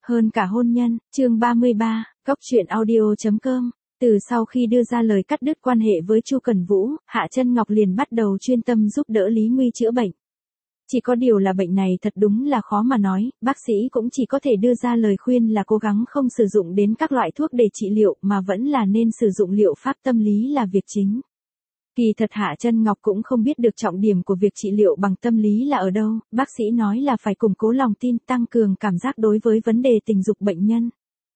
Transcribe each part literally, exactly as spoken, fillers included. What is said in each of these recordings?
Hơn cả hôn nhân, chương ba mươi ba, Cốc truyện audio chấm com. Từ sau khi đưa ra lời cắt đứt quan hệ với Chu Cẩn Vũ, Hạ Chân Ngọc liền bắt đầu chuyên tâm giúp đỡ Lý Nguy chữa bệnh. Chỉ có điều là bệnh này thật đúng là khó mà nói, bác sĩ cũng chỉ có thể đưa ra lời khuyên là cố gắng không sử dụng đến các loại thuốc để trị liệu mà vẫn là nên sử dụng liệu pháp tâm lý là việc chính. Kỳ thật Hạ Chân Ngọc cũng không biết được trọng điểm của việc trị liệu bằng tâm lý là ở đâu, bác sĩ nói là phải củng cố lòng tin, tăng cường cảm giác đối với vấn đề tình dục bệnh nhân.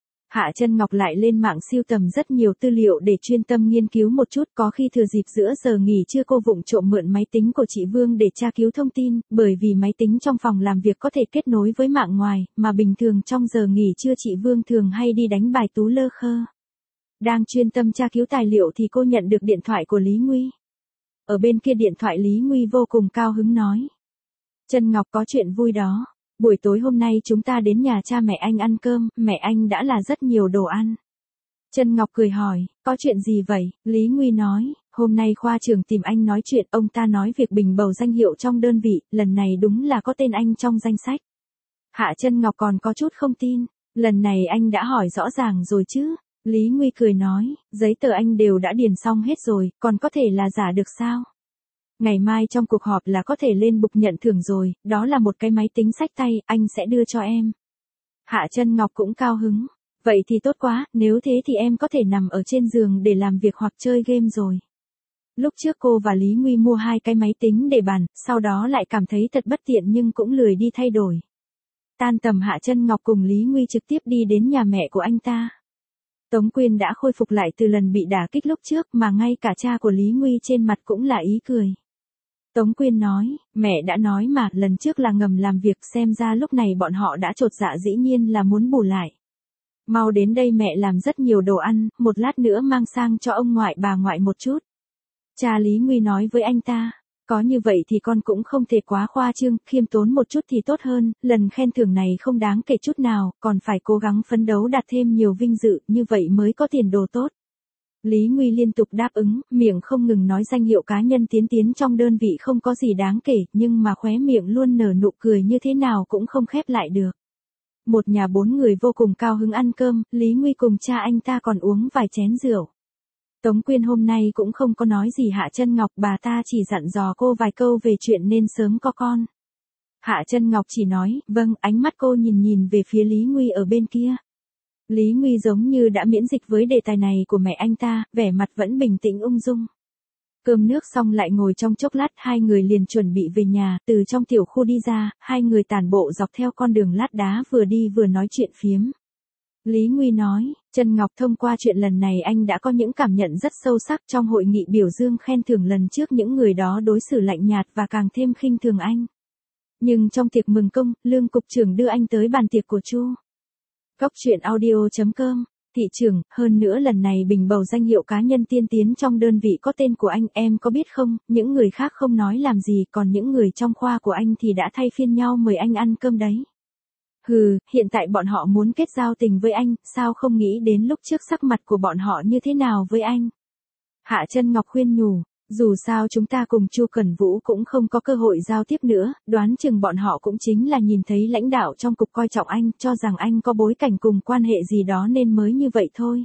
Hạ Chân Ngọc lại lên mạng sưu tầm rất nhiều tư liệu để chuyên tâm nghiên cứu một chút, có khi thừa dịp giữa giờ nghỉ trưa cô vụng trộm mượn máy tính của chị Vương để tra cứu thông tin, bởi vì máy tính trong phòng làm việc có thể kết nối với mạng ngoài, mà bình thường trong giờ nghỉ trưa chị Vương thường hay đi đánh bài tú lơ khơ. Đang chuyên tâm tra cứu tài liệu thì cô nhận được điện thoại của Lý Nguy. Ở bên kia điện thoại Lý Nguy vô cùng cao hứng nói. Chân Ngọc có chuyện vui đó. Buổi tối hôm nay chúng ta đến nhà cha mẹ anh ăn cơm, mẹ anh đã là rất nhiều đồ ăn. Chân Ngọc cười hỏi, có chuyện gì vậy? Lý Nguy nói, hôm nay khoa trưởng tìm anh nói chuyện, ông ta nói việc bình bầu danh hiệu trong đơn vị, lần này đúng là có tên anh trong danh sách. Hạ Chân Ngọc còn có chút không tin, lần này anh đã hỏi rõ ràng rồi chứ? Lý Nguy cười nói, giấy tờ anh đều đã điền xong hết rồi, còn có thể là giả được sao? Ngày mai trong cuộc họp là có thể lên bục nhận thưởng rồi, đó là một cái máy tính xách tay, anh sẽ đưa cho em. Hạ Chân Ngọc cũng cao hứng, vậy thì tốt quá, nếu thế thì em có thể nằm ở trên giường để làm việc hoặc chơi game rồi. Lúc trước cô và Lý Nguy mua hai cái máy tính để bàn, sau đó lại cảm thấy thật bất tiện nhưng cũng lười đi thay đổi. Tan tầm Hạ Chân Ngọc cùng Lý Nguy trực tiếp đi đến nhà mẹ của anh ta. Tống Quyên đã khôi phục lại từ lần bị đả kích lúc trước mà ngay cả cha của Lý Nguy trên mặt cũng là ý cười. Tống Quyên nói, mẹ đã nói mà, lần trước là ngầm làm việc, xem ra lúc này bọn họ đã chột dạ, dĩ nhiên là muốn bù lại. Mau đến đây, mẹ làm rất nhiều đồ ăn, một lát nữa mang sang cho ông ngoại bà ngoại một chút. Cha Lý Nguy nói với anh ta, có như vậy thì con cũng không thể quá khoa trương, khiêm tốn một chút thì tốt hơn, lần khen thưởng này không đáng kể chút nào, còn phải cố gắng phấn đấu đạt thêm nhiều vinh dự, như vậy mới có tiền đồ tốt. Lý Nguy liên tục đáp ứng, miệng không ngừng nói danh hiệu cá nhân tiến tiến trong đơn vị không có gì đáng kể, nhưng mà khóe miệng luôn nở nụ cười như thế nào cũng không khép lại được. Một nhà bốn người vô cùng cao hứng ăn cơm, Lý Nguy cùng cha anh ta còn uống vài chén rượu. Tống Quyên hôm nay cũng không có nói gì Hạ Chân Ngọc, bà ta chỉ dặn dò cô vài câu về chuyện nên sớm có con. Hạ Chân Ngọc chỉ nói, vâng, ánh mắt cô nhìn nhìn về phía Lý Nguy ở bên kia. Lý Nguy giống như đã miễn dịch với đề tài này của mẹ anh ta, vẻ mặt vẫn bình tĩnh ung dung. Cơm nước xong lại ngồi trong chốc lát, hai người liền chuẩn bị về nhà, từ trong tiểu khu đi ra, hai người tản bộ dọc theo con đường lát đá vừa đi vừa nói chuyện phiếm. Lý Nguy nói, Chân Ngọc, thông qua chuyện lần này anh đã có những cảm nhận rất sâu sắc. Trong hội nghị biểu dương khen thưởng lần trước những người đó đối xử lạnh nhạt và càng thêm khinh thường anh. Nhưng trong tiệc mừng công, Lương cục trưởng đưa anh tới bàn tiệc của Chu. Cốc truyện audio chấm com, thị trưởng, hơn nữa lần này bình bầu danh hiệu cá nhân tiên tiến trong đơn vị có tên của anh, em có biết không, những người khác không nói làm gì, còn những người trong khoa của anh thì đã thay phiên nhau mời anh ăn cơm đấy. Hừ, hiện tại bọn họ muốn kết giao tình với anh, sao không nghĩ đến lúc trước sắc mặt của bọn họ như thế nào với anh. Hạ Chân Ngọc khuyên nhủ, dù sao chúng ta cùng Chu Cẩn Vũ cũng không có cơ hội giao tiếp nữa, đoán chừng bọn họ cũng chính là nhìn thấy lãnh đạo trong cục coi trọng anh, cho rằng anh có bối cảnh cùng quan hệ gì đó nên mới như vậy thôi.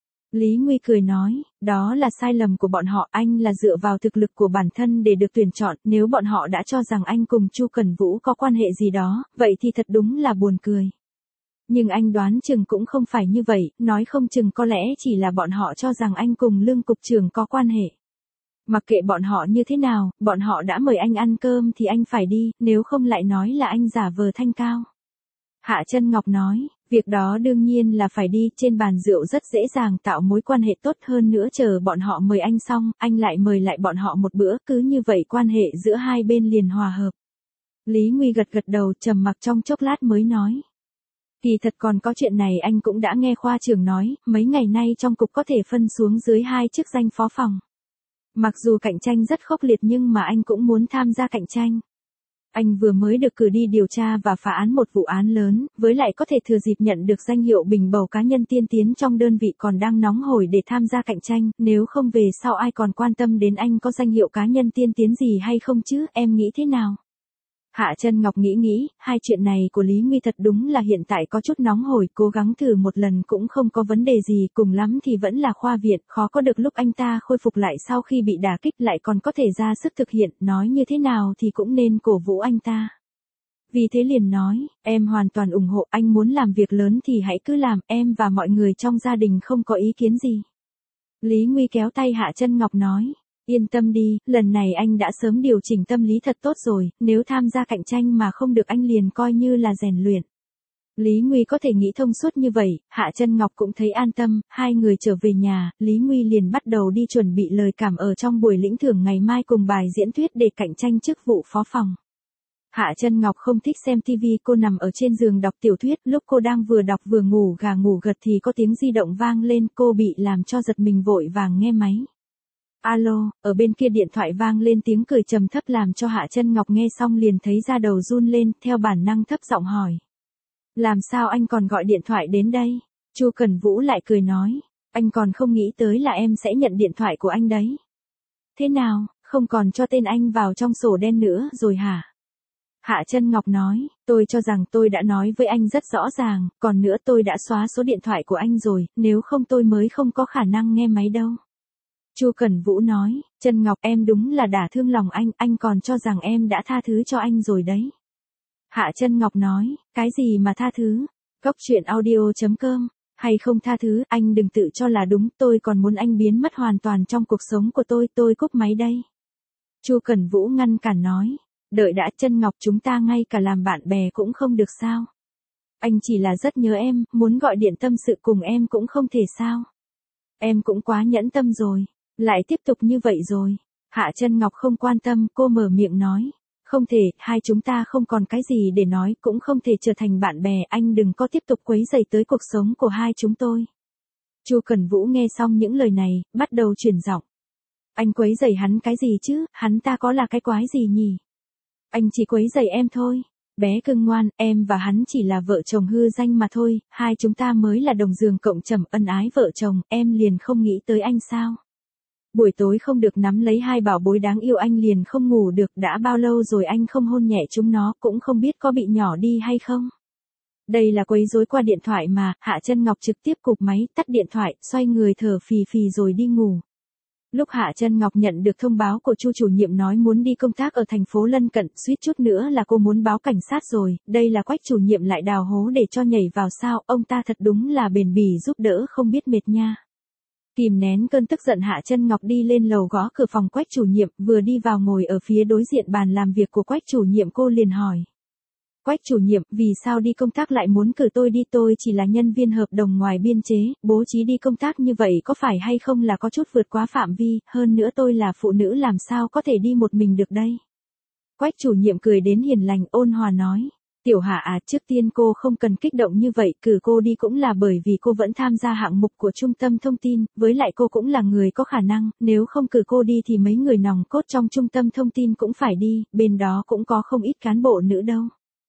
Lý Nguy cười nói, đó là sai lầm của bọn họ, anh là dựa vào thực lực của bản thân để được tuyển chọn, nếu bọn họ đã cho rằng anh cùng Chu Cẩn Vũ có quan hệ gì đó, vậy thì thật đúng là buồn cười. Nhưng anh đoán chừng cũng không phải như vậy, nói không chừng có lẽ chỉ là bọn họ cho rằng anh cùng Lương cục trưởng có quan hệ. Mặc kệ bọn họ như thế nào, bọn họ đã mời anh ăn cơm thì anh phải đi, nếu không lại nói là anh giả vờ thanh cao. Hạ Chân Ngọc nói, việc đó đương nhiên là phải đi, trên bàn rượu rất dễ dàng tạo mối quan hệ tốt hơn nữa, chờ bọn họ mời anh xong, anh lại mời lại bọn họ một bữa, cứ như vậy quan hệ giữa hai bên liền hòa hợp. Lý Nguy gật gật đầu, trầm mặc trong chốc lát mới nói. Kỳ thật còn có chuyện này anh cũng đã nghe khoa trưởng nói, mấy ngày nay trong cục có thể phân xuống dưới hai chức danh phó phòng. Mặc dù cạnh tranh rất khốc liệt nhưng mà anh cũng muốn tham gia cạnh tranh. Anh vừa mới được cử đi điều tra và phá án một vụ án lớn, với lại có thể thừa dịp nhận được danh hiệu bình bầu cá nhân tiên tiến trong đơn vị còn đang nóng hổi để tham gia cạnh tranh, nếu không về sau ai còn quan tâm đến anh có danh hiệu cá nhân tiên tiến gì hay không chứ, em nghĩ thế nào? Hạ Chân Ngọc nghĩ nghĩ, hai chuyện này của Lý Nguy thật đúng là hiện tại có chút nóng hổi, cố gắng thử một lần cũng không có vấn đề gì, cùng lắm thì vẫn là khoa viện, khó có được lúc anh ta khôi phục lại sau khi bị đả kích lại còn có thể ra sức thực hiện, nói như thế nào thì cũng nên cổ vũ anh ta. Vì thế liền nói, em hoàn toàn ủng hộ, anh muốn làm việc lớn thì hãy cứ làm, em và mọi người trong gia đình không có ý kiến gì. Lý Nguy kéo tay Hạ Chân Ngọc nói. Yên tâm đi, lần này anh đã sớm điều chỉnh tâm lý thật tốt rồi, nếu tham gia cạnh tranh mà không được anh liền coi như là rèn luyện. Lý Nguy có thể nghĩ thông suốt như vậy, Hạ Chân Ngọc cũng thấy an tâm, hai người trở về nhà, Lý Nguy liền bắt đầu đi chuẩn bị lời cảm ở trong buổi lĩnh thưởng ngày mai cùng bài diễn thuyết để cạnh tranh chức vụ phó phòng. Hạ Chân Ngọc không thích xem tivi, cô nằm ở trên giường đọc tiểu thuyết, lúc cô đang vừa đọc vừa ngủ gà ngủ gật thì có tiếng di động vang lên, cô bị làm cho giật mình vội vàng nghe máy. Alo, ở bên kia điện thoại vang lên tiếng cười trầm thấp làm cho Hạ Chân Ngọc nghe xong liền thấy da đầu run lên, theo bản năng thấp giọng hỏi. Làm sao anh còn gọi điện thoại đến đây? Chu Cẩn Vũ lại cười nói, anh còn không nghĩ tới là em sẽ nhận điện thoại của anh đấy. Thế nào, không còn cho tên anh vào trong sổ đen nữa rồi hả? Hạ Chân Ngọc nói, tôi cho rằng tôi đã nói với anh rất rõ ràng, còn nữa tôi đã xóa số điện thoại của anh rồi, nếu không tôi mới không có khả năng nghe máy đâu. Chu Cẩn Vũ nói, Chân Ngọc em đúng là đả thương lòng anh, anh còn cho rằng em đã tha thứ cho anh rồi đấy. Hạ Chân Ngọc nói, cái gì mà tha thứ? Cốc truyện audio chấm com, hay không tha thứ, anh đừng tự cho là đúng, tôi còn muốn anh biến mất hoàn toàn trong cuộc sống của tôi, tôi cúp máy đây. Chu Cẩn Vũ ngăn cản nói, đợi đã Chân Ngọc, chúng ta ngay cả làm bạn bè cũng không được sao? Anh chỉ là rất nhớ em, muốn gọi điện tâm sự cùng em cũng không thể sao? Em cũng quá nhẫn tâm rồi. Lại tiếp tục như vậy rồi. Hạ Chân Ngọc không quan tâm, cô mở miệng nói. Không thể, hai chúng ta không còn cái gì để nói, cũng không thể trở thành bạn bè, anh đừng có tiếp tục quấy rầy tới cuộc sống của hai chúng tôi. Chu Cẩn Vũ nghe xong những lời này, bắt đầu chuyển giọng. Anh quấy rầy hắn cái gì chứ, hắn ta có là cái quái gì nhỉ? Anh chỉ quấy rầy em thôi. Bé cưng ngoan, em và hắn chỉ là vợ chồng hư danh mà thôi, hai chúng ta mới là đồng giường cộng trầm ân ái vợ chồng, em liền không nghĩ tới anh sao? Buổi tối không được nắm lấy hai bảo bối đáng yêu anh liền không ngủ được, đã bao lâu rồi anh không hôn nhẹ chúng nó, cũng không biết có bị nhỏ đi hay không. Đây là quấy rối qua điện thoại mà, Hạ Chân Ngọc trực tiếp cụp máy, tắt điện thoại, xoay người thở phì phì rồi đi ngủ. Lúc Hạ Chân Ngọc nhận được thông báo của Chu chủ nhiệm nói muốn đi công tác ở thành phố lân cận, suýt chút nữa là cô muốn báo cảnh sát rồi, đây là Quách chủ nhiệm lại đào hố để cho nhảy vào sao, ông ta thật đúng là bền bỉ giúp đỡ không biết mệt nha. Kìm nén cơn tức giận Hạ Chân Ngọc đi lên lầu gõ cửa phòng Quách chủ nhiệm, vừa đi vào ngồi ở phía đối diện bàn làm việc của Quách chủ nhiệm cô liền hỏi. Quách chủ nhiệm, vì sao đi công tác lại muốn cử tôi đi, tôi chỉ là nhân viên hợp đồng ngoài biên chế, bố trí đi công tác như vậy có phải hay không là có chút vượt quá phạm vi, hơn nữa tôi là phụ nữ làm sao có thể đi một mình được đây. Quách chủ nhiệm cười đến hiền lành ôn hòa nói. Tiểu Hạ à, trước tiên cô không cần kích động như vậy, cử cô đi cũng là bởi vì cô vẫn tham gia hạng mục của trung tâm thông tin, với lại cô cũng là người có khả năng, nếu không cử cô đi thì mấy người nòng cốt trong trung tâm thông tin cũng phải đi, bên đó cũng có không ít cán bộ nữ đâu.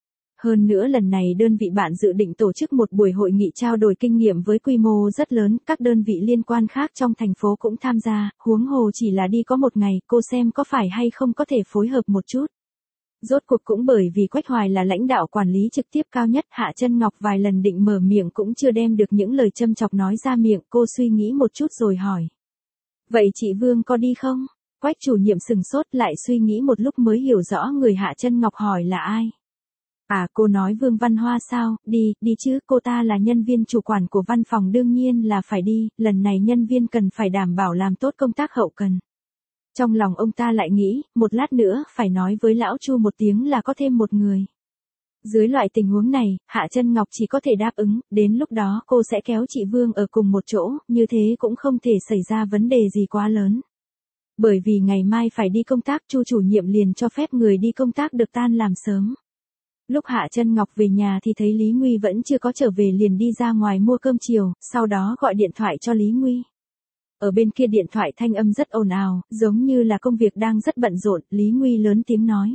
Hơn nữa lần này đơn vị bạn dự định tổ chức một buổi hội nghị trao đổi kinh nghiệm với quy mô rất lớn, các đơn vị liên quan khác trong thành phố cũng tham gia, huống hồ chỉ là đi có một ngày, cô xem có phải hay không có thể phối hợp một chút. Rốt cuộc cũng bởi vì Quách Hoài là lãnh đạo quản lý trực tiếp cao nhất, Hạ Chân Ngọc vài lần định mở miệng cũng chưa đem được những lời châm chọc nói ra miệng, cô suy nghĩ một chút rồi hỏi. Vậy chị Vương có đi không? Quách chủ nhiệm sừng sốt lại suy nghĩ một lúc mới hiểu rõ người Hạ Chân Ngọc hỏi là ai. À, cô nói Vương Văn Hoa sao, đi, đi chứ, cô ta là nhân viên chủ quản của văn phòng đương nhiên là phải đi, lần này nhân viên cần phải đảm bảo làm tốt công tác hậu cần. Trong lòng ông ta lại nghĩ, một lát nữa, phải nói với lão Chu một tiếng là có thêm một người. Dưới loại tình huống này, Hạ Chân Ngọc chỉ có thể đáp ứng, đến lúc đó cô sẽ kéo chị Vương ở cùng một chỗ, như thế cũng không thể xảy ra vấn đề gì quá lớn. Bởi vì ngày mai phải đi công tác, Chu chủ nhiệm liền cho phép người đi công tác được tan làm sớm. Lúc Hạ Chân Ngọc về nhà thì thấy Lý Nguy vẫn chưa có trở về liền đi ra ngoài mua cơm chiều, sau đó gọi điện thoại cho Lý Nguy. Ở bên kia điện thoại thanh âm rất ồn ào, giống như là công việc đang rất bận rộn, Lý Nguy lớn tiếng nói.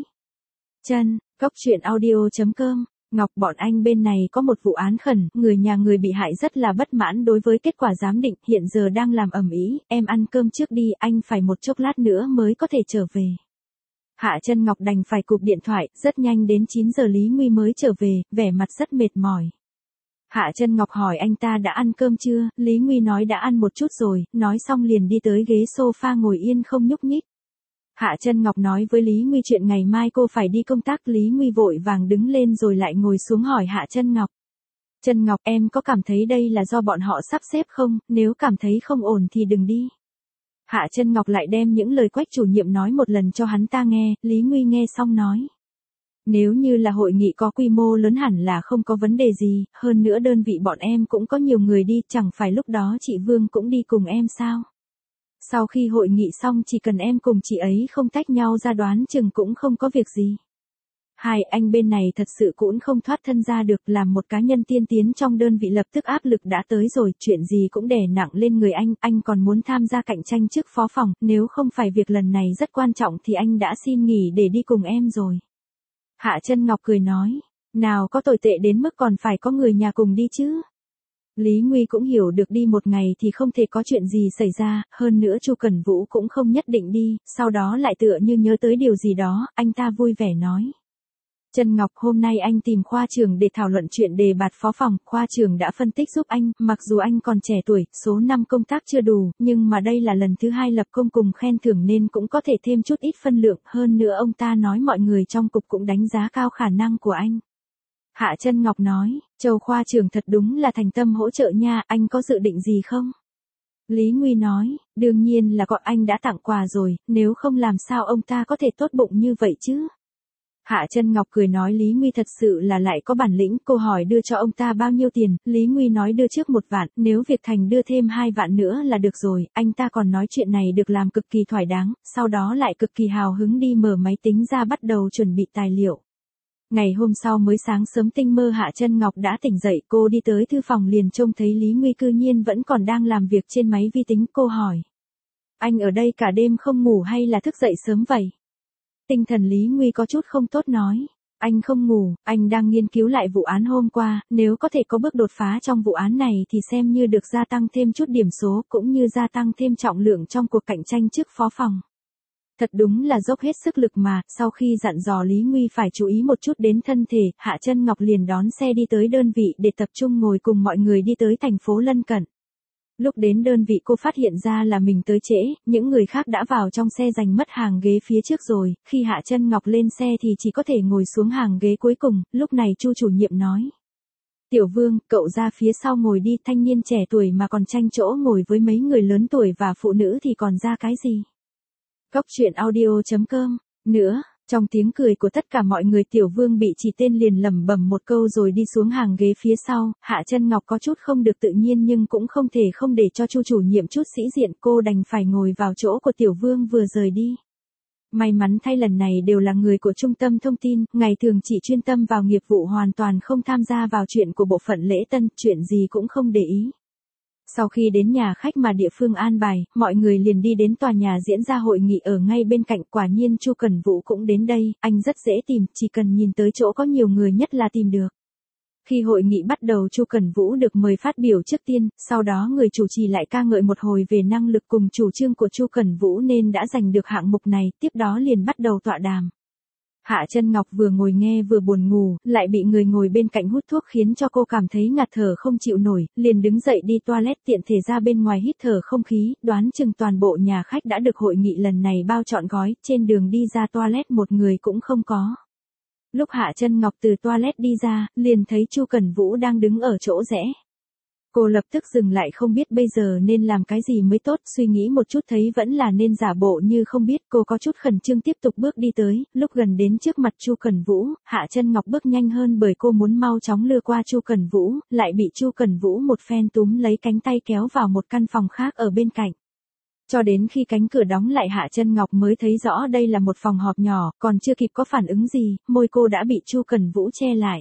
Chân, cốc truyện audio chấm com, Ngọc bọn anh bên này có một vụ án khẩn, người nhà người bị hại rất là bất mãn đối với kết quả giám định, hiện giờ đang làm ầm ĩ, em ăn cơm trước đi, anh phải một chốc lát nữa mới có thể trở về. Hạ Chân Ngọc đành phải cụp điện thoại, rất nhanh đến chín giờ Lý Nguy mới trở về, vẻ mặt rất mệt mỏi. Hạ Chân Ngọc hỏi anh ta đã ăn cơm chưa, Lý Nguy nói đã ăn một chút rồi, nói xong liền đi tới ghế sofa ngồi yên không nhúc nhích. Hạ Chân Ngọc nói với Lý Nguy chuyện ngày mai cô phải đi công tác, Lý Nguy vội vàng đứng lên rồi lại ngồi xuống hỏi Hạ Chân Ngọc. Chân Ngọc, em có cảm thấy đây là do bọn họ sắp xếp không, nếu cảm thấy không ổn thì đừng đi. Hạ Chân Ngọc lại đem những lời Quách chủ nhiệm nói một lần cho hắn ta nghe, Lý Nguy nghe xong nói. Nếu như là hội nghị có quy mô lớn hẳn là không có vấn đề gì, hơn nữa đơn vị bọn em cũng có nhiều người đi, chẳng phải lúc đó chị Vương cũng đi cùng em sao? Sau khi hội nghị xong chỉ cần em cùng chị ấy không tách nhau ra đoán chừng cũng không có việc gì. Hai anh bên này thật sự cũng không thoát thân ra được, làm một cá nhân tiên tiến trong đơn vị lập tức áp lực đã tới rồi, chuyện gì cũng đè nặng lên người anh, anh còn muốn tham gia cạnh tranh chức phó phòng, nếu không phải việc lần này rất quan trọng thì anh đã xin nghỉ để đi cùng em rồi. Hạ Chân Ngọc cười nói, nào có tồi tệ đến mức còn phải có người nhà cùng đi chứ. Lý Nguy cũng hiểu được đi một ngày thì không thể có chuyện gì xảy ra, hơn nữa Chu Cẩn Vũ cũng không nhất định đi, sau đó lại tựa như nhớ tới điều gì đó, anh ta vui vẻ nói. Chân Ngọc, hôm nay anh tìm khoa trưởng để thảo luận chuyện đề bạt phó phòng, khoa trưởng đã phân tích giúp anh, mặc dù anh còn trẻ tuổi, số năm công tác chưa đủ, nhưng mà đây là lần thứ hai lập công cùng khen thưởng nên cũng có thể thêm chút ít phân lượng, hơn nữa ông ta nói mọi người trong cục cũng đánh giá cao khả năng của anh. Hạ Chân Ngọc nói, Châu khoa trưởng thật đúng là thành tâm hỗ trợ nha, anh có dự định gì không? Lý Nguy nói, đương nhiên là có, anh đã tặng quà rồi, nếu không làm sao ông ta có thể tốt bụng như vậy chứ? Hạ Chân Ngọc cười nói Lý Nguy thật sự là lại có bản lĩnh, cô hỏi đưa cho ông ta bao nhiêu tiền, Lý Nguy nói đưa trước một vạn, nếu việc thành đưa thêm hai vạn nữa là được rồi, anh ta còn nói chuyện này được làm cực kỳ thỏa đáng, sau đó lại cực kỳ hào hứng đi mở máy tính ra bắt đầu chuẩn bị tài liệu. Ngày hôm sau mới sáng sớm tinh mơ Hạ Chân Ngọc đã tỉnh dậy, cô đi tới thư phòng liền trông thấy Lý Nguy cư nhiên vẫn còn đang làm việc trên máy vi tính, cô hỏi. Anh ở đây cả đêm không ngủ hay là thức dậy sớm vậy? Tinh thần Lý Nguy có chút không tốt nói. Anh không ngủ, anh đang nghiên cứu lại vụ án hôm qua, nếu có thể có bước đột phá trong vụ án này thì xem như được gia tăng thêm chút điểm số cũng như gia tăng thêm trọng lượng trong cuộc cạnh tranh chức phó phòng. Thật đúng là dốc hết sức lực mà, sau khi dặn dò Lý Nguy phải chú ý một chút đến thân thể, Hạ Chân Ngọc liền đón xe đi tới đơn vị để tập trung ngồi cùng mọi người đi tới thành phố lân cận. Lúc đến đơn vị cô phát hiện ra là mình tới trễ, những người khác đã vào trong xe giành mất hàng ghế phía trước rồi, khi Hạ Chân Ngọc lên xe thì chỉ có thể ngồi xuống hàng ghế cuối cùng, lúc này Chu chủ nhiệm nói. Tiểu Vương, cậu ra phía sau ngồi đi, thanh niên trẻ tuổi mà còn tranh chỗ ngồi với mấy người lớn tuổi và phụ nữ thì còn ra cái gì? Cóc truyện audio chấm com, nữa. Trong tiếng cười của tất cả mọi người Tiểu Vương bị chỉ tên liền lẩm bẩm một câu rồi đi xuống hàng ghế phía sau, Hạ Chân Ngọc có chút không được tự nhiên nhưng cũng không thể không để cho Chu chủ nhiệm chút sĩ diện, cô đành phải ngồi vào chỗ của Tiểu Vương vừa rời đi. May mắn thay lần này đều là người của trung tâm thông tin, ngày thường chỉ chuyên tâm vào nghiệp vụ hoàn toàn không tham gia vào chuyện của bộ phận lễ tân, chuyện gì cũng không để ý. Sau khi đến nhà khách mà địa phương an bài, mọi người liền đi đến tòa nhà diễn ra hội nghị ở ngay bên cạnh, quả nhiên Chu Cẩn Vũ cũng đến đây, anh rất dễ tìm, chỉ cần nhìn tới chỗ có nhiều người nhất là tìm được. Khi hội nghị bắt đầu Chu Cẩn Vũ được mời phát biểu trước tiên, sau đó người chủ trì lại ca ngợi một hồi về năng lực cùng chủ trương của Chu Cẩn Vũ nên đã giành được hạng mục này, tiếp đó liền bắt đầu tọa đàm. Hạ Chân Ngọc vừa ngồi nghe vừa buồn ngủ, lại bị người ngồi bên cạnh hút thuốc khiến cho cô cảm thấy ngạt thở không chịu nổi, liền đứng dậy đi toilet tiện thể ra bên ngoài hít thở không khí, đoán chừng toàn bộ nhà khách đã được hội nghị lần này bao trọn gói, trên đường đi ra toilet một người cũng không có. Lúc Hạ Chân Ngọc từ toilet đi ra, liền thấy Chu Cẩn Vũ đang đứng ở chỗ rẽ. Cô lập tức dừng lại không biết bây giờ nên làm cái gì mới tốt, suy nghĩ một chút thấy vẫn là nên giả bộ như không biết, cô có chút khẩn trương tiếp tục bước đi tới, lúc gần đến trước mặt Chu Cẩn Vũ, Hạ Chân Ngọc bước nhanh hơn bởi cô muốn mau chóng lưa qua Chu Cẩn Vũ, lại bị Chu Cẩn Vũ một phen túm lấy cánh tay kéo vào một căn phòng khác ở bên cạnh. Cho đến khi cánh cửa đóng lại Hạ Chân Ngọc mới thấy rõ đây là một phòng họp nhỏ, còn chưa kịp có phản ứng gì, môi cô đã bị Chu Cẩn Vũ che lại.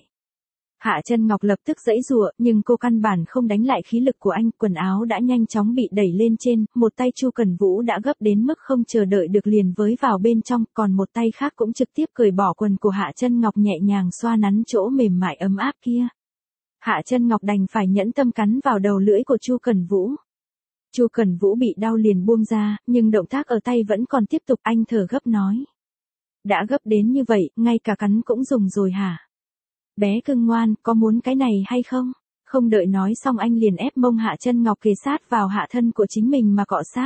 Hạ Chân Ngọc lập tức giãy giụa, nhưng cô căn bản không đánh lại khí lực của anh, quần áo đã nhanh chóng bị đẩy lên trên, một tay Chu Cẩn Vũ đã gấp đến mức không chờ đợi được liền với vào bên trong, còn một tay khác cũng trực tiếp cởi bỏ quần của Hạ Chân Ngọc nhẹ nhàng xoa nắn chỗ mềm mại ấm áp kia. Hạ Chân Ngọc đành phải nhẫn tâm cắn vào đầu lưỡi của Chu Cẩn Vũ. Chu Cẩn Vũ bị đau liền buông ra, nhưng động tác ở tay vẫn còn tiếp tục, anh thở gấp nói. Đã gấp đến như vậy, ngay cả cắn cũng dùng rồi hả? Bé cưng ngoan, có muốn cái này hay không? Không đợi nói xong anh liền ép mông Hạ Chân Ngọc kề sát vào hạ thân của chính mình mà cọ sát.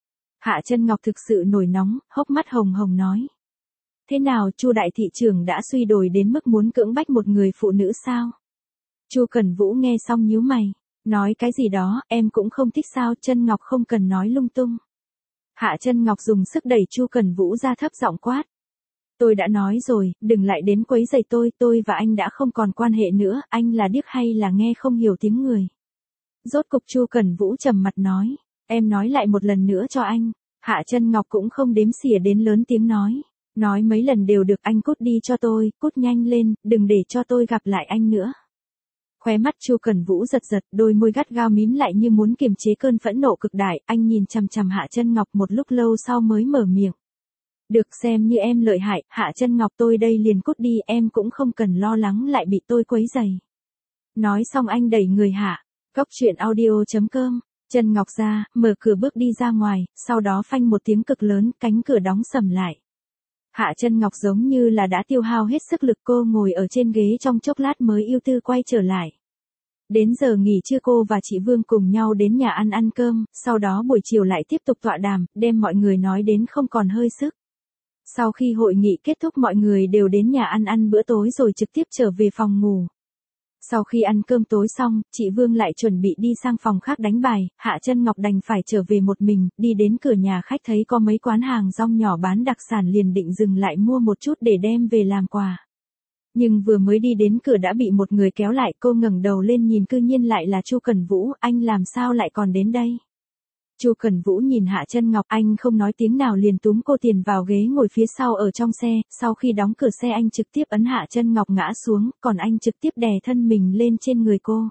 Hạ Chân Ngọc thực sự nổi nóng, hốc mắt hồng hồng nói. Thế nào, Chu đại thị trưởng đã suy đồi đến mức muốn cưỡng bách một người phụ nữ sao? Chu Cẩn Vũ nghe xong nhíu mày, nói cái gì đó, em cũng không thích sao, Chân Ngọc không cần nói lung tung. Hạ Chân Ngọc dùng sức đẩy Chu Cẩn Vũ ra thấp giọng quát. Tôi đã nói rồi, đừng lại đến quấy rầy tôi, tôi và anh đã không còn quan hệ nữa, anh là điếc hay là nghe không hiểu tiếng người. Rốt cục Chu Cẩn Vũ trầm mặt nói, em nói lại một lần nữa cho anh. Hạ Chân Ngọc cũng không đếm xỉa đến lớn tiếng nói, nói mấy lần đều được, anh cút đi cho tôi, cút nhanh lên, đừng để cho tôi gặp lại anh nữa. Khóe mắt Chu Cẩn Vũ giật giật, đôi môi gắt gao mím lại như muốn kiềm chế cơn phẫn nộ cực đại, anh nhìn chằm chằm Hạ Chân Ngọc một lúc lâu sau mới mở miệng. Được, xem như em lợi hại, Hạ Chân Ngọc tôi đây liền cút đi, em cũng không cần lo lắng lại bị tôi quấy rầy. Nói xong anh đẩy người Hạ. Cóc truyện audio chấm com, Chân Ngọc ra, mở cửa bước đi ra ngoài, sau đó phanh một tiếng cực lớn, cánh cửa đóng sầm lại. Hạ Chân Ngọc giống như là đã tiêu hao hết sức lực, cô ngồi ở trên ghế trong chốc lát mới ưu tư quay trở lại. Đến giờ nghỉ trưa cô và chị Vương cùng nhau đến nhà ăn ăn cơm, sau đó buổi chiều lại tiếp tục tọa đàm, đem mọi người nói đến không còn hơi sức. Sau khi hội nghị kết thúc mọi người đều đến nhà ăn ăn bữa tối rồi trực tiếp trở về phòng ngủ. Sau khi ăn cơm tối xong, chị Vương lại chuẩn bị đi sang phòng khác đánh bài, Hạ Chân Ngọc đành phải trở về một mình, đi đến cửa nhà khách thấy có mấy quán hàng rong nhỏ bán đặc sản liền định dừng lại mua một chút để đem về làm quà. Nhưng vừa mới đi đến cửa đã bị một người kéo lại, cô ngẩng đầu lên nhìn cư nhiên lại là Chu Cẩn Vũ, anh làm sao lại còn đến đây? Chu Cẩn Vũ nhìn Hạ Chân Ngọc, anh không nói tiếng nào liền túm cô tiền vào ghế ngồi phía sau ở trong xe, sau khi đóng cửa xe anh trực tiếp ấn Hạ Chân Ngọc ngã xuống, còn anh trực tiếp đè thân mình lên trên người cô.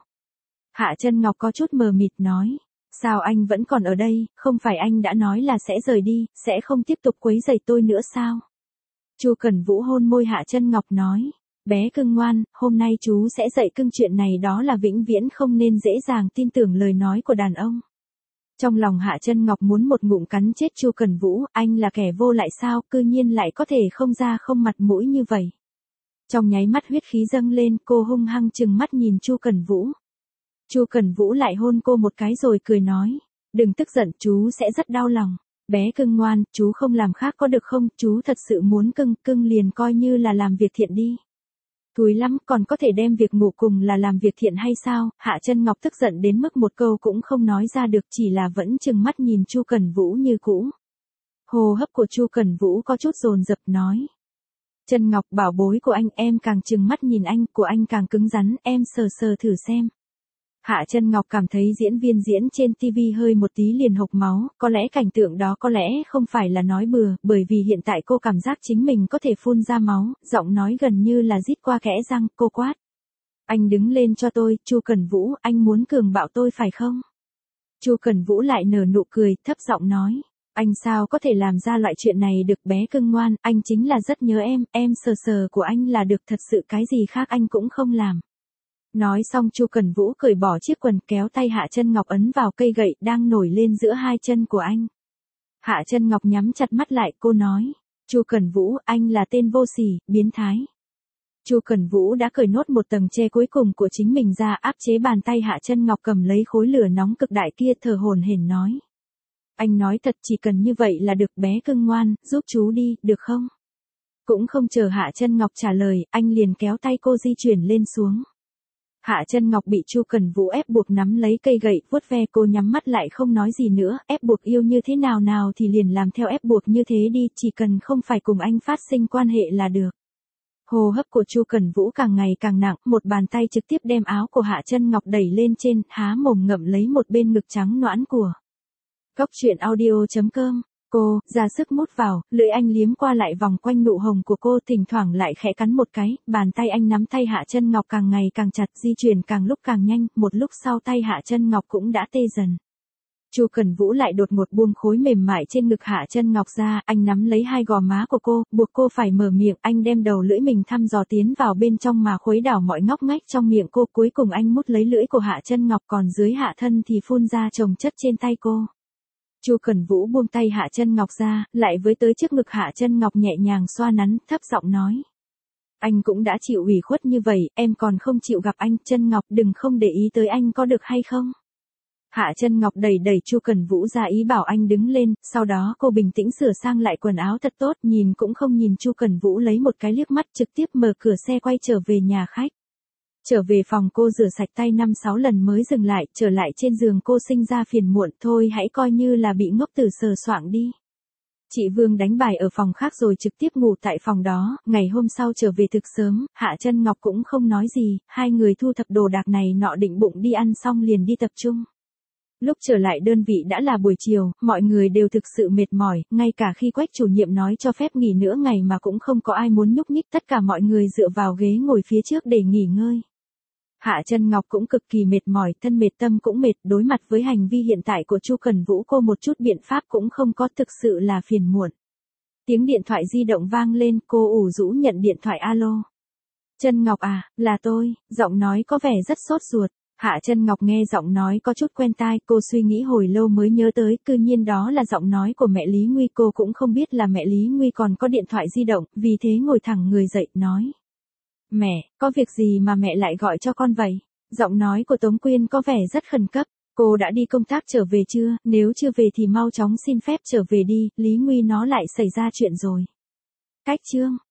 Hạ Chân Ngọc có chút mờ mịt nói, sao anh vẫn còn ở đây, không phải anh đã nói là sẽ rời đi, sẽ không tiếp tục quấy rầy tôi nữa sao? Chu Cẩn Vũ hôn môi Hạ Chân Ngọc nói, bé cưng ngoan, hôm nay chú sẽ dạy cưng chuyện này, đó là vĩnh viễn không nên dễ dàng tin tưởng lời nói của đàn ông. Trong lòng Hạ Chân Ngọc muốn một ngụm cắn chết Chu Cẩn Vũ, anh là kẻ vô lại sao, cư nhiên lại có thể không da không mặt mũi như vậy. Trong nháy mắt huyết khí dâng lên, cô hung hăng trừng mắt nhìn Chu Cẩn Vũ. Chu Cẩn Vũ lại hôn cô một cái rồi cười nói, đừng tức giận, chú sẽ rất đau lòng. Bé cưng ngoan, chú không làm khác có được không, chú thật sự muốn cưng, cưng liền coi như là làm việc thiện đi. Thúi lắm, còn có thể đem việc ngủ cùng là làm việc thiện hay sao? Hạ Chân Ngọc tức giận đến mức một câu cũng không nói ra được, chỉ là vẫn trừng mắt nhìn Chu Cẩn Vũ như cũ. Hô hấp của Chu Cẩn Vũ có chút dồn dập nói. Chân Ngọc bảo bối của anh, em càng trừng mắt nhìn anh, của anh càng cứng rắn, em sờ sờ thử xem. Hạ Chân Ngọc cảm thấy diễn viên diễn trên ti vi hơi một tí liền hộc máu, có lẽ cảnh tượng đó có lẽ không phải là nói bừa, bởi vì hiện tại cô cảm giác chính mình có thể phun ra máu, giọng nói gần như là rít qua kẽ răng, cô quát. Anh đứng lên cho tôi, Chu Cẩn Vũ, anh muốn cường bạo tôi phải không? Chu Cẩn Vũ lại nở nụ cười, thấp giọng nói. Anh sao có thể làm ra loại chuyện này được, bé cưng ngoan, anh chính là rất nhớ em, em sờ sờ của anh là được, thật sự cái gì khác anh cũng không làm. Nói xong Chu Cẩn Vũ cởi bỏ chiếc quần, kéo tay Hạ Chân Ngọc ấn vào cây gậy đang nổi lên giữa hai chân của anh. Hạ Chân Ngọc nhắm chặt mắt lại, cô nói, Chu Cẩn Vũ, anh là tên vô sỉ, biến thái. Chu Cẩn Vũ đã cởi nốt một tầng che cuối cùng của chính mình ra, áp chế bàn tay Hạ Chân Ngọc cầm lấy khối lửa nóng cực đại kia, thở hổn hển nói. Anh nói thật, chỉ cần như vậy là được, bé cưng ngoan, giúp chú đi, được không? Cũng không chờ Hạ Chân Ngọc trả lời, anh liền kéo tay cô di chuyển lên xuống. Hạ Chân Ngọc bị Chu Cẩn Vũ ép buộc nắm lấy cây gậy, vuốt ve, cô nhắm mắt lại không nói gì nữa, ép buộc yêu như thế nào nào thì liền làm theo ép buộc như thế đi, chỉ cần không phải cùng anh phát sinh quan hệ là được. Hô hấp của Chu Cẩn Vũ càng ngày càng nặng, một bàn tay trực tiếp đem áo của Hạ Chân Ngọc đẩy lên trên, há mồm ngậm lấy một bên ngực trắng nõn của. Cóc truyện audio chấm com. Cô, ra sức mút vào, lưỡi anh liếm qua lại vòng quanh nụ hồng của cô, thỉnh thoảng lại khẽ cắn một cái, bàn tay anh nắm tay Hạ Chân Ngọc càng ngày càng chặt, di chuyển càng lúc càng nhanh, một lúc sau tay Hạ Chân Ngọc cũng đã tê dần. Chu Cẩn Vũ lại đột ngột buông khối mềm mại trên ngực Hạ Chân Ngọc ra, anh nắm lấy hai gò má của cô, buộc cô phải mở miệng, anh đem đầu lưỡi mình thăm dò tiến vào bên trong mà khuấy đảo mọi ngóc ngách trong miệng cô, cuối cùng anh mút lấy lưỡi của Hạ Chân Ngọc, còn dưới hạ thân thì phun ra chồng chất trên tay cô. Chu Cẩn Vũ buông tay Hạ Chân Ngọc ra, lại với tới trước ngực Hạ Chân Ngọc nhẹ nhàng xoa nắn, thấp giọng nói. Anh cũng đã chịu ủy khuất như vậy, em còn không chịu gặp anh, Chân Ngọc đừng không để ý tới anh có được hay không? Hạ Chân Ngọc đẩy đẩy Chu Cẩn Vũ ra ý bảo anh đứng lên, sau đó cô bình tĩnh sửa sang lại quần áo thật tốt, nhìn cũng không nhìn Chu Cẩn Vũ lấy một cái liếc mắt trực tiếp mở cửa xe quay trở về nhà khách. Trở về phòng cô rửa sạch tay năm sáu lần mới dừng lại, trở lại trên giường cô sinh ra phiền muộn, thôi hãy coi như là bị ngốc tử sờ soạng đi. Chị Vương đánh bài ở phòng khác rồi trực tiếp ngủ tại phòng đó, ngày hôm sau trở về thực sớm, Hạ Chân Ngọc cũng không nói gì, hai người thu thập đồ đạc này nọ định bụng đi ăn xong liền đi tập trung. Lúc trở lại đơn vị đã là buổi chiều, mọi người đều thực sự mệt mỏi, ngay cả khi Quách chủ nhiệm nói cho phép nghỉ nửa ngày mà cũng không có ai muốn nhúc nhích, tất cả mọi người dựa vào ghế ngồi phía trước để nghỉ ngơi. Hạ Chân Ngọc cũng cực kỳ mệt mỏi, thân mệt tâm cũng mệt, đối mặt với hành vi hiện tại của Chu Cẩn Vũ cô một chút biện pháp cũng không có, thực sự là phiền muộn. Tiếng điện thoại di động vang lên, cô ủ rũ nhận điện thoại. Alo. Chân Ngọc à, là tôi, giọng nói có vẻ rất sốt ruột. Hạ Chân Ngọc nghe giọng nói có chút quen tai, cô suy nghĩ hồi lâu mới nhớ tới, cư nhiên đó là giọng nói của mẹ Lý Nguy, cô cũng không biết là mẹ Lý Nguy còn có điện thoại di động, vì thế ngồi thẳng người dậy, nói. Mẹ, có việc gì mà mẹ lại gọi cho con vậy? Giọng nói của Tống Quyên có vẻ rất khẩn cấp, cô đã đi công tác trở về chưa, nếu chưa về thì mau chóng xin phép trở về đi, Lý Nguy nó lại xảy ra chuyện rồi. Cách chương.